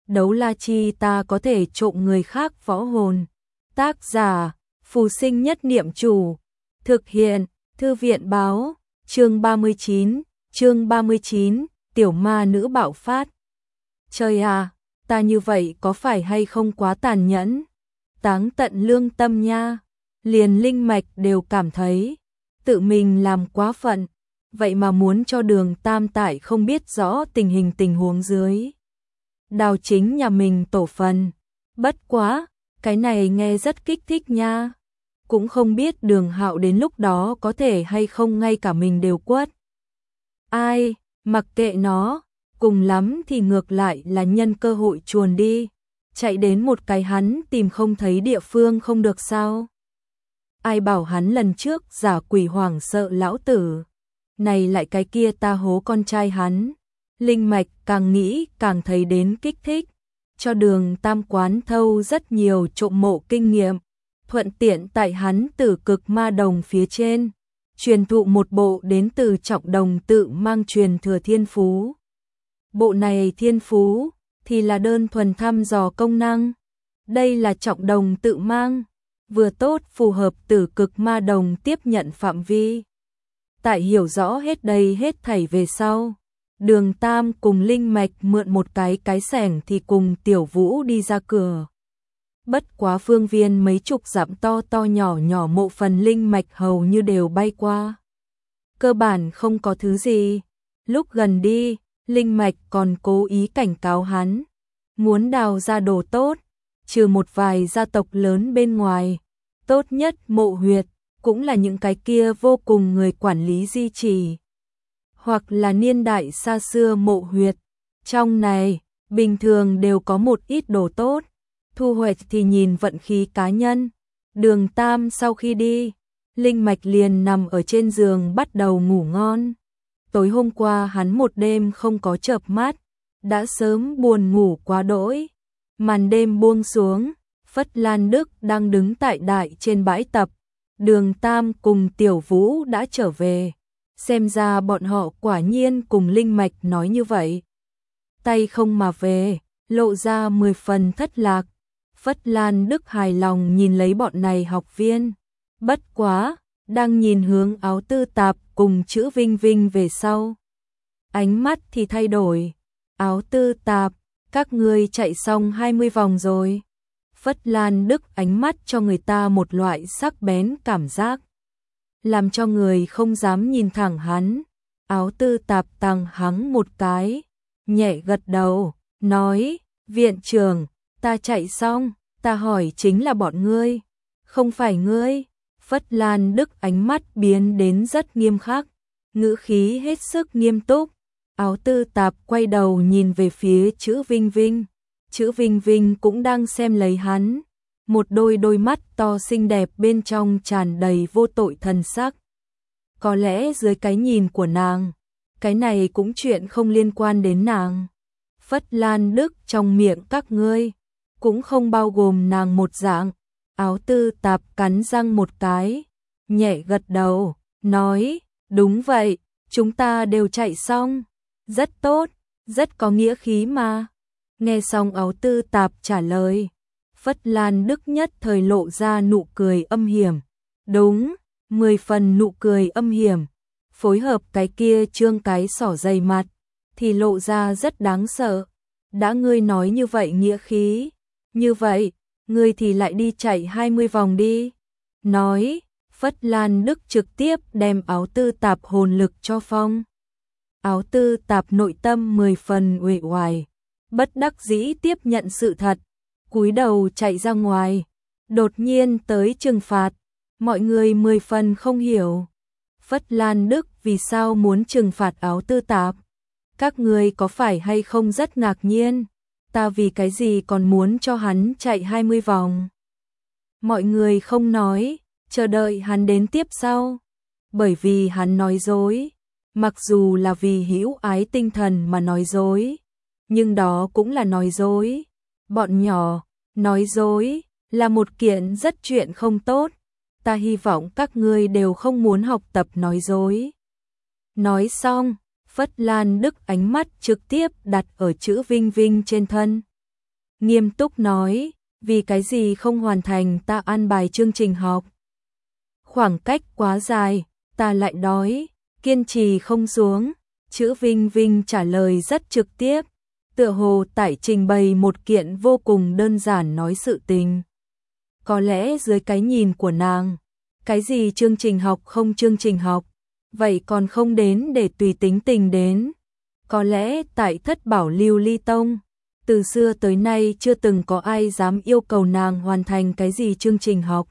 đấu la chi ta có thể trộm người khác võ hồn. Tác giả, Phù Sinh Nhất Niệm Chủ. Thực hiện, Thư viện báo, chương 39, tiểu ma nữ bạo phát. Trời à, ta như vậy có phải hay không quá tàn nhẫn? Táng tận lương tâm nha, liền linh mạch đều cảm thấy tự mình làm quá phận, vậy mà muốn cho Đường Tam tại không biết rõ tình huống dưới đào chính nhà mình tổ phần. Bất quá, cái này nghe rất kích thích nha. Cũng không biết Đường Hạo đến lúc đó có thể hay không ngay cả mình đều quất. Ai, mặc kệ nó, cùng lắm thì ngược lại là nhân cơ hội chuồn đi, chạy đến một cái hắn tìm không thấy địa phương không được sao? Ai bảo hắn lần trước giả quỷ hoảng sợ lão tử, này lại cái kia ta hố con trai hắn. Linh mạch càng nghĩ càng thấy đến kích thích, cho Đường Tam quán thâu rất nhiều trộm mộ kinh nghiệm, thuận tiện tại hắn Tử Cực Ma Đồng phía trên truyền thụ một bộ đến từ Trọng Đồng tự mang truyền thừa thiên phú. Bộ này thiên phú thì là đơn thuần thăm dò công năng. Đây là Trọng Đồng tự mang, vừa tốt phù hợp Tử Cực Ma Đồng tiếp nhận phạm vi. Tại hiểu rõ hết đây hết thảy về sau, Đường Tam cùng linh mạch mượn một cái xẻng thì cùng Tiểu Vũ đi ra cửa. Bất quá phương viên mấy chục dặm to nhỏ mộ phần linh mạch hầu như đều bay qua. Cơ bản không có thứ gì. Lúc gần đi, linh mạch còn cố ý cảnh cáo hắn, muốn đào ra đồ tốt, trừ một vài gia tộc lớn bên ngoài, tốt nhất mộ huyệt cũng là những cái kia vô cùng người quản lý duy trì, hoặc là niên đại xa xưa mộ huyệt. Trong này, bình thường đều có một ít đồ tốt, thu hoạch thì nhìn vận khí cá nhân. Đường Tam sau khi đi, linh mạch liền nằm ở trên giường bắt đầu ngủ ngon. Tối hôm qua hắn một đêm không có chợp mắt, đã sớm buồn ngủ quá đỗi. Màn đêm buông xuống, Phất Lan Đức đang đứng tại đại trên bãi tập. Đường Tam cùng Tiểu Vũ đã trở về, xem ra bọn họ quả nhiên cùng linh mạch nói như vậy. Tay không mà về, lộ ra 10 phần thất lạc. Phất Lan Đức hài lòng nhìn lấy bọn này học viên. Bất quá, đang nhìn hướng Áo Tư Tạp cùng chữ Vinh Vinh về sau, ánh mắt thì thay đổi. Áo Tư Tạp, các ngươi chạy xong 20 vòng rồi. Phất Lan Đức ánh mắt cho người ta một loại sắc bén cảm giác, làm cho người không dám nhìn thẳng hắn. Áo Tư Tạp tăng hắng một cái, nhẹ gật đầu, nói, viện trưởng, ta chạy xong, ta hỏi chính là bọn ngươi, không phải ngươi. Phất Lan Đức ánh mắt biến đến rất nghiêm khắc, ngữ khí hết sức nghiêm túc. Áo Tư Tạp quay đầu nhìn về phía chữ Vinh Vinh. Chữ Vinh Vinh cũng đang xem lấy hắn, một đôi mắt to xinh đẹp bên trong tràn đầy vô tội thần sắc. Có lẽ dưới cái nhìn của nàng, cái này cũng chuyện không liên quan đến nàng. Phất Lan Đức trong miệng các ngươi cũng không bao gồm nàng một dạng. Áo Tư Tạp cắn răng một cái, nhẹ gật đầu, nói, đúng vậy, chúng ta đều chạy xong. Rất tốt, rất có nghĩa khí mà. Nghe xong Áo Tư Tạp trả lời, Phất Lan Đức nhất thời lộ ra nụ cười âm hiểm. Đúng, 10 phần nụ cười âm hiểm, phối hợp cái kia trương cái xỏ dày mặt, thì lộ ra rất đáng sợ. Đã ngươi nói như vậy nghĩa khí, như vậy, ngươi thì lại đi chạy 20 vòng đi. Nói, Phất Lan Đức trực tiếp đem Áo Tư Tạp hồn lực cho phong. Áo Tư Tạp nội tâm 10 phần uể oải, bất đắc dĩ tiếp nhận sự thật, cúi đầu chạy ra ngoài. Đột nhiên tới trừng phạt, mọi người 10 phần không hiểu. Phất Lan Đức vì sao muốn trừng phạt Áo Tư Tạp? Các người có phải hay không rất ngạc nhiên? Ta vì cái gì còn muốn cho hắn chạy 20 vòng? Mọi người không nói, chờ đợi hắn đến tiếp sau. Bởi vì hắn nói dối, mặc dù là vì hữu ái tinh thần mà nói dối, nhưng đó cũng là nói dối. Bọn nhỏ, nói dối là một kiện rất chuyện không tốt. Ta hy vọng các ngươi đều không muốn học tập nói dối. Nói xong, Phất Lan Đức ánh mắt trực tiếp đặt ở chữ Vinh Vinh trên thân. nghiêm túc nói, vì cái gì không hoàn thành ta an bài chương trình học. Khoảng cách quá dài, ta lại đói, kiên trì không xuống. Chữ Vinh Vinh trả lời rất trực tiếp, tựa hồ tại trình bày một kiện vô cùng đơn giản nói sự tình. Có lẽ dưới cái nhìn của nàng, cái gì chương trình học không chương trình học, vậy còn không đến để tùy tính tình đến. Có lẽ tại Thất Bảo Lưu Ly Tông, từ xưa tới nay chưa từng có ai dám yêu cầu nàng hoàn thành cái gì chương trình học.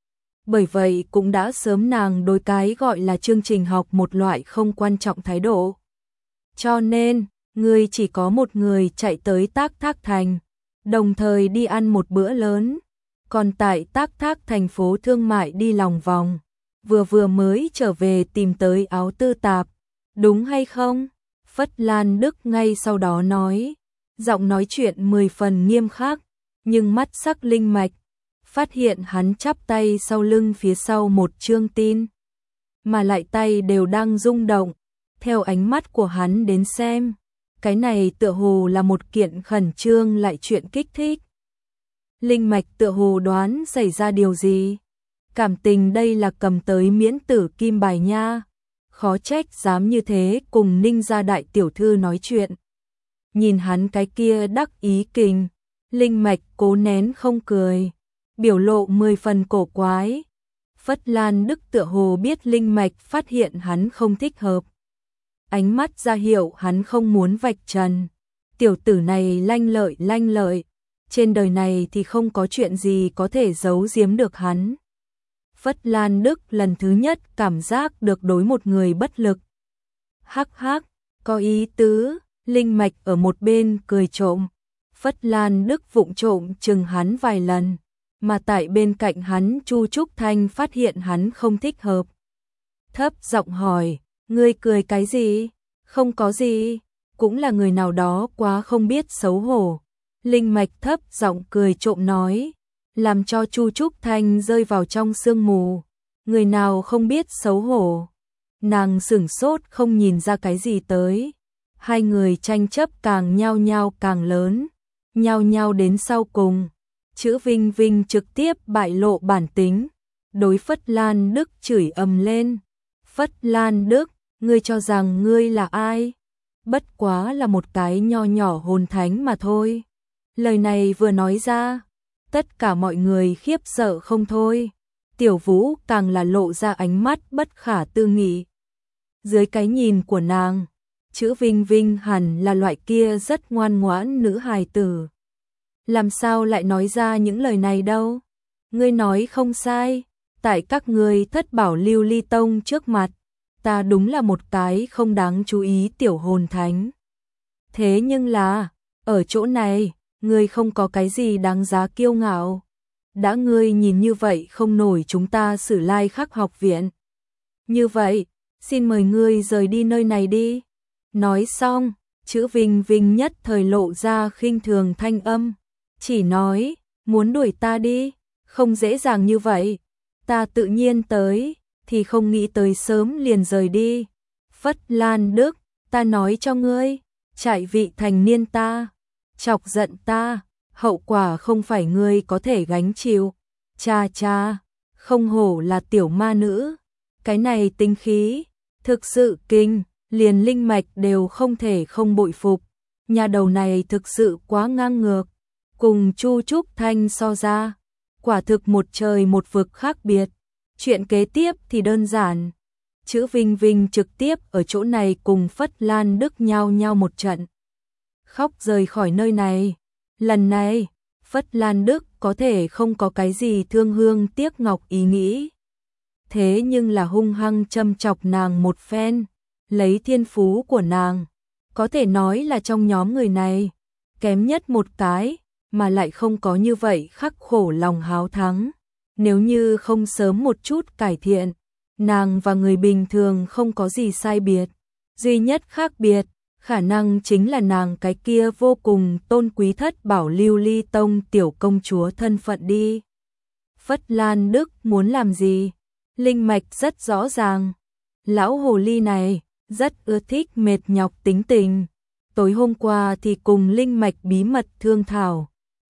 Bởi vậy cũng đã sớm nàng đối cái gọi là chương trình học một loại không quan trọng thái độ. Cho nên, ngươi chỉ có một người chạy tới Tác Thác Thành, đồng thời đi ăn một bữa lớn, còn tại Tác Thác thành phố thương mại đi lòng vòng, vừa mới trở về tìm tới áo tư tạp, đúng hay không? Phất Lan Đức ngay sau đó nói, giọng nói chuyện 10 phần nghiêm khắc, nhưng mắt sắc linh mạch, phát hiện hắn chắp tay sau lưng phía sau một chương tin, mà lại tay đều đang rung động. Theo ánh mắt của hắn đến xem, cái này tựa hồ là một kiện khẩn trương lại chuyện kích thích. Linh mạch tựa hồ đoán xảy ra điều gì. Cảm tình đây là cầm tới miễn tử kim bài nha. Khó trách dám như thế cùng Ninh gia đại tiểu thư nói chuyện. Nhìn hắn cái kia đắc ý kình, linh mạch cố nén không cười, biểu lộ 10 phần cổ quái. Phất Lan Đức tựa hồ biết linh mạch phát hiện hắn không thích hợp. Ánh mắt ra hiệu hắn không muốn vạch trần. Tiểu tử này lanh lợi, trên đời này thì không có chuyện gì có thể giấu giếm được hắn. Phất Lan Đức lần thứ nhất cảm giác được đối một người bất lực. Hắc hắc, có ý tứ, linh mạch ở một bên cười trộm. Phất Lan Đức vụng trộm chừng hắn vài lần, mà tại bên cạnh hắn Chu Trúc Thanh phát hiện hắn không thích hợp. Thấp giọng hỏi, ngươi cười cái gì? Không có gì, cũng là người nào đó quá không biết xấu hổ. Linh mạch thấp giọng cười trộm nói, làm cho Chu Trúc Thanh rơi vào trong sương mù. Người nào không biết xấu hổ? Nàng sửng sốt không nhìn ra cái gì tới. Hai người tranh chấp càng nhao nhao càng lớn, nhao nhao đến sau cùng. Chữ Vinh Vinh trực tiếp bại lộ bản tính, đối Phất Lan Đức chửi ầm lên. Phất Lan Đức, ngươi cho rằng ngươi là ai? Bất quá là một cái nho nhỏ hồn thánh mà thôi. Lời này vừa nói ra, tất cả mọi người khiếp sợ không thôi. Tiểu Vũ càng là lộ ra ánh mắt bất khả tư nghị. Dưới cái nhìn của nàng, chữ Vinh Vinh hẳn là loại kia rất ngoan ngoãn nữ hài tử. Làm sao lại nói ra những lời này đâu? Ngươi nói không sai, tại các ngươi Thất Bảo Lưu Ly Tông trước mặt, ta đúng là một cái không đáng chú ý tiểu hồn thánh. Thế nhưng là, ở chỗ này, ngươi không có cái gì đáng giá kiêu ngạo. Đã ngươi nhìn như vậy không nổi chúng ta Sử Lai Khắc học viện. Như vậy, xin mời ngươi rời đi nơi này đi. Nói xong, chữ Vinh Vinh nhất thời lộ ra khinh thường thanh âm. Chỉ nói, muốn đuổi ta đi, không dễ dàng như vậy. Ta tự nhiên tới, thì không nghĩ tới sớm liền rời đi. Phất Lan Đức, ta nói cho ngươi, trại vị thành niên ta, chọc giận ta, hậu quả không phải ngươi có thể gánh chịu. Cha cha, không hổ là tiểu ma nữ, cái này tinh khí, thực sự kinh, liền linh mạch đều không thể không bội phục. Nhà đầu này thực sự quá ngang ngược, cùng Chu Trúc Thanh so ra, quả thực một trời một vực khác biệt. Chuyện kế tiếp thì đơn giản. Chữ Vinh Vinh trực tiếp ở chỗ này cùng Phất Lan Đức nhau nhau một trận. Khóc rời khỏi nơi này. Lần này, Phất Lan Đức có thể không có cái gì thương hương tiếc ngọc ý nghĩ. Thế nhưng là hung hăng châm chọc nàng một phen. Lấy thiên phú của nàng, có thể nói là trong nhóm người này, kém nhất một cái, mà lại không có như vậy khắc khổ lòng háo thắng. Nếu như không sớm một chút cải thiện, nàng và người bình thường không có gì sai biệt. Duy nhất khác biệt, khả năng chính là nàng cái kia vô cùng tôn quý Thất Bảo Lưu Ly Tông tiểu công chúa thân phận đi. Phất Lan Đức muốn làm gì? Linh mạch rất rõ ràng. Lão hồ ly này rất ưa thích mệt nhọc tính tình. Tối hôm qua thì cùng linh mạch bí mật thương thảo.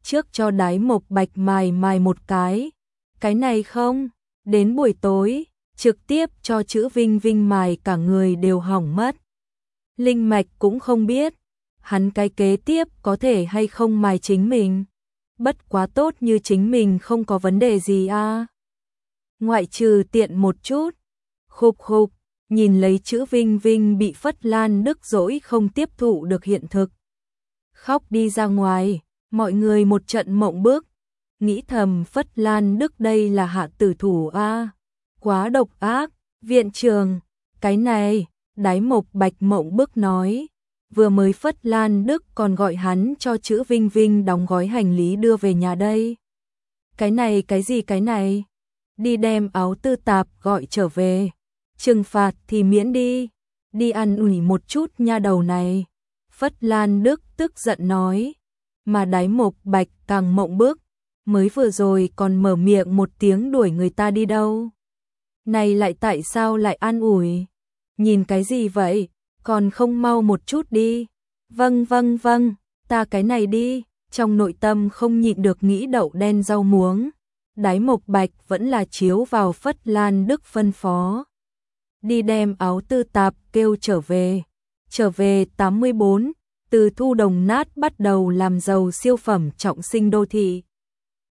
trước cho Đái Mộc Bạch mài một cái này không, đến buổi tối, trực tiếp cho chữ Vinh Vinh mài cả người đều hỏng mất. Linh Mạch cũng không biết, hắn cái kế tiếp có thể hay không mài chính mình. Bất quá tốt như chính mình không có vấn đề gì à. Ngoại trừ tiện một chút, khục khục, nhìn lấy chữ Vinh Vinh bị Phất Lan Đức dỗi không tiếp thụ được hiện thực. Khóc đi ra ngoài, mọi người một trận mộng bức, nghĩ thầm Phất Lan Đức đây là hạ tử thủ a, quá độc ác. Viện trường, cái này, Đái Mộc Bạch mộng bức nói, vừa mới Phất Lan Đức còn gọi hắn cho chữ Vinh Vinh đóng gói hành lý đưa về nhà đây. Cái này cái gì cái này? Đi đem áo tư tạp gọi trở về, trừng phạt thì miễn đi ăn ủi một chút nha đầu này. Phất Lan Đức tức giận nói, mà Đái Mộc Bạch càng mộng bức, mới vừa rồi còn mở miệng một tiếng đuổi người ta đi đâu. Này lại tại sao lại an ủi? Nhìn cái gì vậy? Còn không mau một chút đi. Vâng, ta cái này đi. Trong nội tâm không nhịn được nghĩ đậu đen rau muống. Đái Mộc Bạch vẫn là chiếu vào Phất Lan Đức phân phó. Đi đem áo tư tạp kêu trở về. Trở về 84, từ thu đồng nát bắt đầu làm giàu siêu phẩm trọng sinh đô thị.